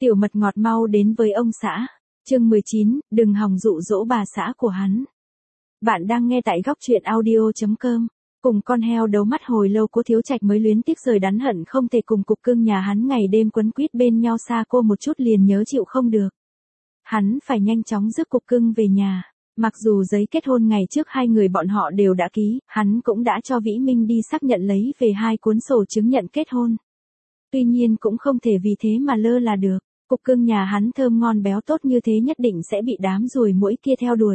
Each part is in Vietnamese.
Tiểu mật ngọt mau đến với ông xã. Chương 19, đừng hòng dụ dỗ bà xã của hắn. Bạn đang nghe tại góc truyện audio.com. Cùng con heo đấu mắt hồi lâu Cố Thiếu Trạch mới luyến tiếc rời đắn hận không thể cùng cục cưng nhà hắn ngày đêm quấn quýt bên nhau, xa cô một chút liền nhớ chịu không được. Hắn phải nhanh chóng rước cục cưng về nhà. Mặc dù giấy kết hôn ngày trước hai người bọn họ đều đã ký, hắn cũng đã cho Vĩ Minh đi xác nhận lấy về 2 cuốn sổ chứng nhận kết hôn. Tuy nhiên cũng không thể vì thế mà lơ là được. Cục cưng nhà hắn thơm ngon béo tốt như thế nhất định sẽ bị đám ruồi muỗi kia theo đuổi.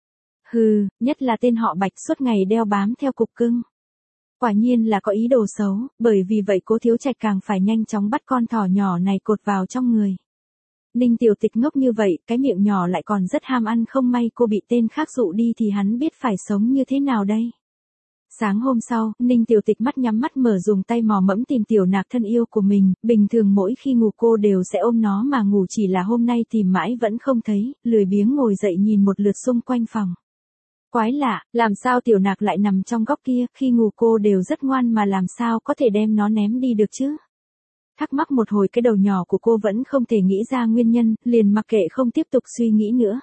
Hừ, nhất là tên họ Bạch suốt ngày đeo bám theo cục cưng. Quả nhiên là có ý đồ xấu, bởi vì vậy Cố Thiếu Trạch càng phải nhanh chóng bắt con thỏ nhỏ này cột vào trong người. Ninh Tiểu Tịch ngốc như vậy, cái miệng nhỏ lại còn rất ham ăn, không may cô bị tên khác dụ đi thì hắn biết phải sống như thế nào đây. Sáng hôm sau, Ninh Tiểu Tịch mắt nhắm mắt mở dùng tay mò mẫm tìm Tiểu Nạc thân yêu của mình, bình thường mỗi khi ngủ cô đều sẽ ôm nó mà ngủ, chỉ là hôm nay tìm mãi vẫn không thấy, lười biếng ngồi dậy nhìn một lượt xung quanh phòng. Quái lạ, làm sao Tiểu Nạc lại nằm trong góc kia, khi ngủ cô đều rất ngoan mà làm sao có thể đem nó ném đi được chứ? Thắc mắc một hồi cái đầu nhỏ của cô vẫn không thể nghĩ ra nguyên nhân, liền mặc kệ không tiếp tục suy nghĩ nữa.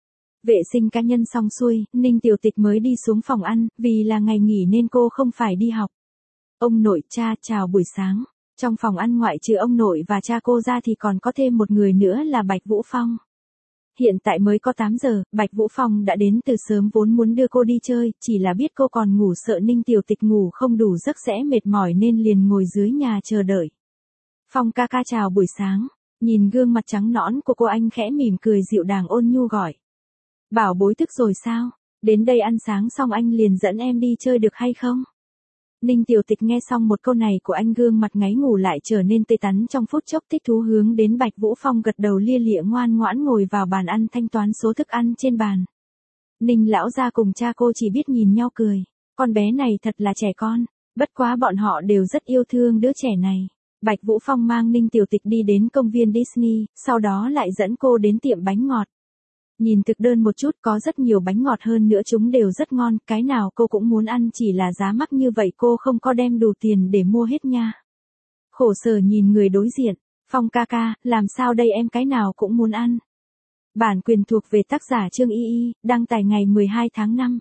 Vệ sinh cá nhân xong xuôi, Ninh Tiểu Tịch mới đi xuống phòng ăn, vì là ngày nghỉ nên cô không phải đi học. Ông nội, cha, chào buổi sáng. Trong phòng ăn ngoại trừ ông nội và cha cô ra thì còn có thêm một người nữa là Bạch Vũ Phong. Hiện tại mới có 8 giờ, Bạch Vũ Phong đã đến từ sớm vốn muốn đưa cô đi chơi, chỉ là biết cô còn ngủ sợ Ninh Tiểu Tịch ngủ không đủ giấc sẽ mệt mỏi nên liền ngồi dưới nhà chờ đợi. Phong ca ca chào buổi sáng, nhìn gương mặt trắng nõn của cô anh khẽ mỉm cười dịu dàng ôn nhu gọi. Bảo bối thức rồi sao? Đến đây ăn sáng xong anh liền dẫn em đi chơi được hay không? Ninh Tiểu Tịch nghe xong một câu này của anh, gương mặt ngáy ngủ lại trở nên tươi tắn trong phút chốc, thích thú hướng đến Bạch Vũ Phong gật đầu lia lịa ngoan ngoãn ngồi vào bàn ăn thanh toán số thức ăn trên bàn. Ninh lão gia cùng cha cô chỉ biết nhìn nhau cười. Con bé này thật là trẻ con, bất quá bọn họ đều rất yêu thương đứa trẻ này. Bạch Vũ Phong mang Ninh Tiểu Tịch đi đến công viên Disney, sau đó lại dẫn cô đến tiệm bánh ngọt. Nhìn thực đơn một chút, có rất nhiều bánh ngọt, hơn nữa chúng đều rất ngon, cái nào cô cũng muốn ăn, chỉ là giá mắc như vậy cô không có đem đủ tiền để mua hết nha. Khổ sở nhìn người đối diện, Phong ca ca, làm sao đây, em cái nào cũng muốn ăn. Bản quyền thuộc về tác giả Trương Y Y, đăng tải ngày 12 tháng 5.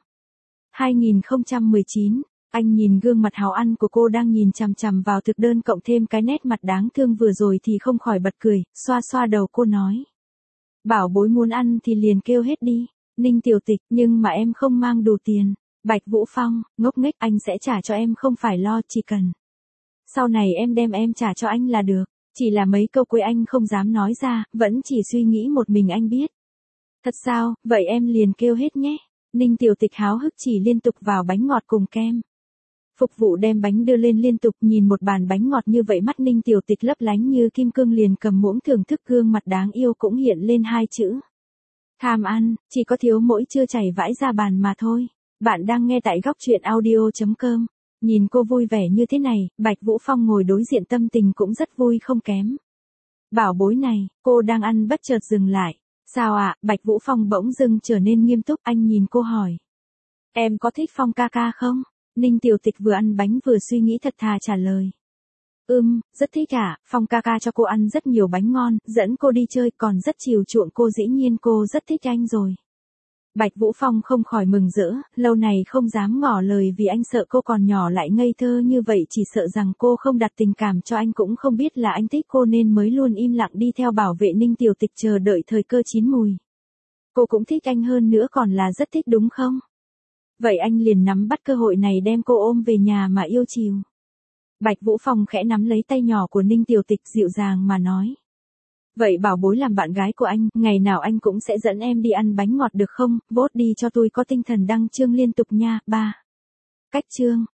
2019. Anh nhìn gương mặt háo ăn của cô đang nhìn chằm chằm vào thực đơn cộng thêm cái nét mặt đáng thương vừa rồi thì không khỏi bật cười, xoa xoa đầu cô nói. Bảo bối muốn ăn thì liền kêu hết đi. Ninh Tiểu Tịch, nhưng mà em không mang đủ tiền. Bạch Vũ Phong, ngốc nghếch, anh sẽ trả cho em không phải lo, chỉ cần sau này em đem em trả cho anh là được. Chỉ là mấy câu cuối anh không dám nói ra, vẫn chỉ suy nghĩ một mình anh biết. Thật sao, vậy em liền kêu hết nhé. Ninh Tiểu Tịch háo hức chỉ liên tục vào bánh ngọt cùng kem. Phục vụ đem bánh đưa lên liên tục, nhìn một bàn bánh ngọt như vậy mắt Ninh Tiểu Tịch lấp lánh như kim cương, liền cầm muỗng thưởng thức, gương mặt đáng yêu cũng hiện lên 2 chữ. Tham ăn, chỉ có thiếu mỗi chưa chảy vãi ra bàn mà thôi. Bạn đang nghe tại góc truyện audio.com. Nhìn cô vui vẻ như thế này, Bạch Vũ Phong ngồi đối diện tâm tình cũng rất vui không kém. Bảo bối này, cô đang ăn bất chợt dừng lại. Sao ạ? Bạch Vũ Phong bỗng dưng trở nên nghiêm túc, anh nhìn cô hỏi. Em có thích Phong ca ca không? Ninh Tiểu Tịch vừa ăn bánh vừa suy nghĩ thật thà trả lời. Rất thích ạ, Phong ca ca cho cô ăn rất nhiều bánh ngon, dẫn cô đi chơi còn rất chiều chuộng cô, dĩ nhiên cô rất thích anh rồi. Bạch Vũ Phong không khỏi mừng rỡ, lâu này không dám ngỏ lời vì anh sợ cô còn nhỏ lại ngây thơ như vậy, chỉ sợ rằng cô không đặt tình cảm cho anh, cũng không biết là anh thích cô nên mới luôn im lặng đi theo bảo vệ Ninh Tiểu Tịch chờ đợi thời cơ chín mùi. Cô cũng thích anh hơn nữa còn là rất thích đúng không? Vậy anh liền nắm bắt cơ hội này đem cô ôm về nhà mà yêu chiều. Bạch Vũ Phong khẽ nắm lấy tay nhỏ của Ninh Tiểu Tịch dịu dàng mà nói. Vậy bảo bối làm bạn gái của anh, ngày nào anh cũng sẽ dẫn em đi ăn bánh ngọt được không? Vote đi cho tôi có tinh thần đăng chương liên tục nha. 3. Cách chương.